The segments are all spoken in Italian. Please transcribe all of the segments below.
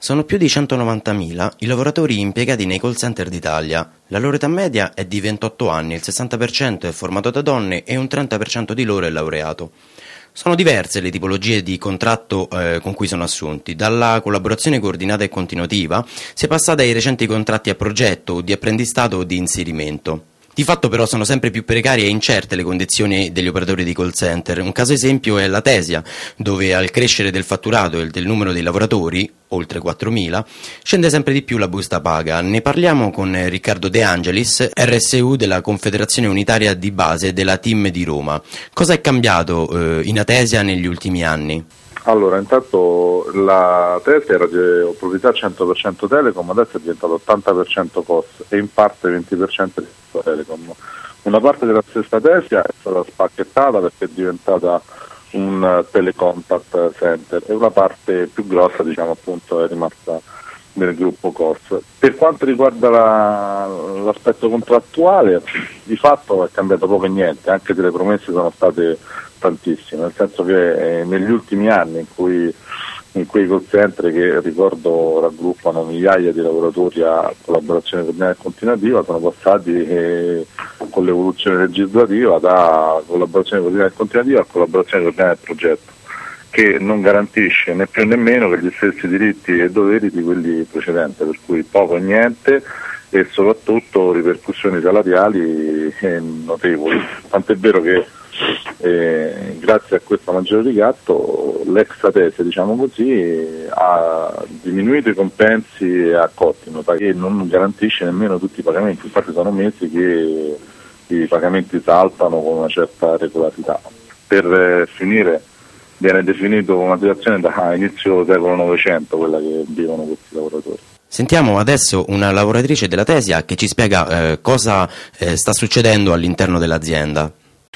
Sono più di 190.000 i lavoratori impiegati nei call center d'Italia. La loro età media è di 28 anni, il 60% è formato da donne e un 30% di loro è laureato. Sono diverse le tipologie di contratto con cui sono assunti. Dalla collaborazione coordinata e continuativa si è passata ai recenti contratti a progetto, di apprendistato o di inserimento. Di fatto però sono sempre più precarie e incerte le condizioni degli operatori di call center. Un caso esempio è la Tesia, dove al crescere del fatturato e del numero dei lavoratori, oltre 4.000, scende sempre di più la busta paga. Ne parliamo con Riccardo De Angelis, RSU della Confederazione Unitaria di Base della TIM di Roma. Cosa è cambiato in Atesia negli ultimi anni? Allora, intanto la Tesia era di proprietà 100% Telecom, adesso è diventato 80% COS e in parte 20% di Telecom. Una parte della stessa Tesia è stata spacchettata perché è diventata un telecontact center e una parte più grossa, appunto, è rimasta nel gruppo COS. Per quanto riguarda l'aspetto contrattuale, di fatto è cambiato poco e niente, anche se le promesse sono state tantissime, nel senso che negli ultimi anni in quei call center, che ricordo raggruppano migliaia di lavoratori a collaborazione coordinata e continuativa, sono passati con l'evoluzione legislativa da collaborazione coordinata e continuativa a collaborazione coordinata e progetto, che non garantisce né più né meno che gli stessi diritti e doveri di quelli precedenti, per cui poco e niente e soprattutto ripercussioni salariali notevoli. Tant'è vero che grazie a questo maggiore ricatto l'ex Atesia, ha diminuito i compensi a cottimo, perché non garantisce nemmeno tutti i pagamenti. Infatti sono mesi che i pagamenti saltano con una certa regolarità. Per finire, viene definito una situazione da inizio secolo Novecento quella che vivono questi lavoratori. Sentiamo adesso una lavoratrice della Tesia che ci spiega cosa sta succedendo all'interno dell'azienda.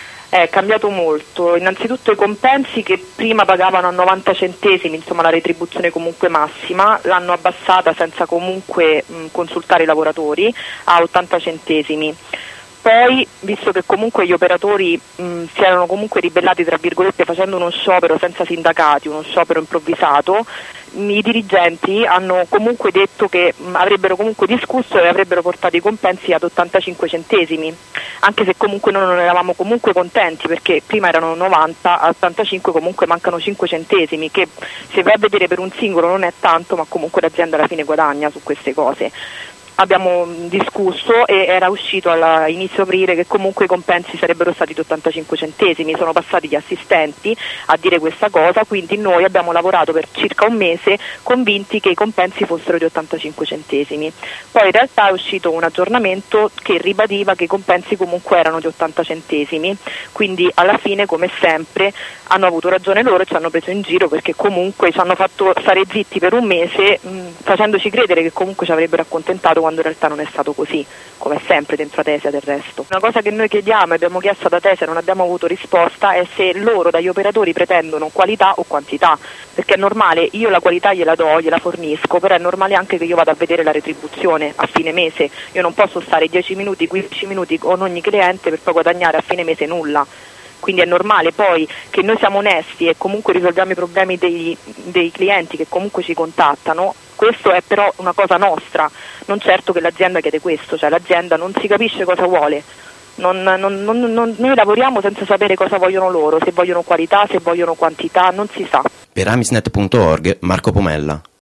È cambiato molto, innanzitutto i compensi che prima pagavano a 90 centesimi, la retribuzione comunque massima, l'hanno abbassata senza comunque consultare i lavoratori a 80 centesimi. Poi, visto che comunque gli operatori si erano comunque ribellati, tra virgolette, facendo uno sciopero senza sindacati, uno sciopero improvvisato, i dirigenti hanno comunque detto che avrebbero comunque discusso e avrebbero portato i compensi ad 85 centesimi, anche se comunque noi non eravamo comunque contenti, perché prima erano 90, a 85 comunque mancano 5 centesimi, che se vai a vedere per un singolo non è tanto, ma comunque l'azienda alla fine guadagna su queste cose. Abbiamo discusso e era uscito all'inizio aprile che comunque i compensi sarebbero stati di 85 centesimi, sono passati gli assistenti a dire questa cosa, quindi noi abbiamo lavorato per circa un mese convinti che i compensi fossero di 85 centesimi. Poi in realtà è uscito un aggiornamento che ribadiva che i compensi comunque erano di 80 centesimi, quindi alla fine, come sempre, hanno avuto ragione loro e ci hanno preso in giro, perché comunque ci hanno fatto stare zitti per un mese facendoci credere che comunque ci avrebbero accontentato, quando in realtà non è stato così, come sempre dentro Atesia del resto. Una cosa che noi chiediamo e abbiamo chiesto ad Atesia e non abbiamo avuto risposta è se loro dagli operatori pretendono qualità o quantità, perché è normale, io la qualità gliela do, gliela fornisco, però è normale anche che io vada a vedere la retribuzione a fine mese, io non posso stare 10 minuti, 15 minuti con ogni cliente per poi guadagnare a fine mese nulla. Quindi è normale poi che noi siamo onesti e comunque risolviamo i problemi dei clienti che comunque ci contattano. Questo è però una cosa nostra, non certo che l'azienda chiede questo, cioè l'azienda non si capisce cosa vuole. Noi lavoriamo senza sapere cosa vogliono loro, se vogliono qualità, se vogliono quantità, non si sa. Per amisnet.org, Marco Pomella.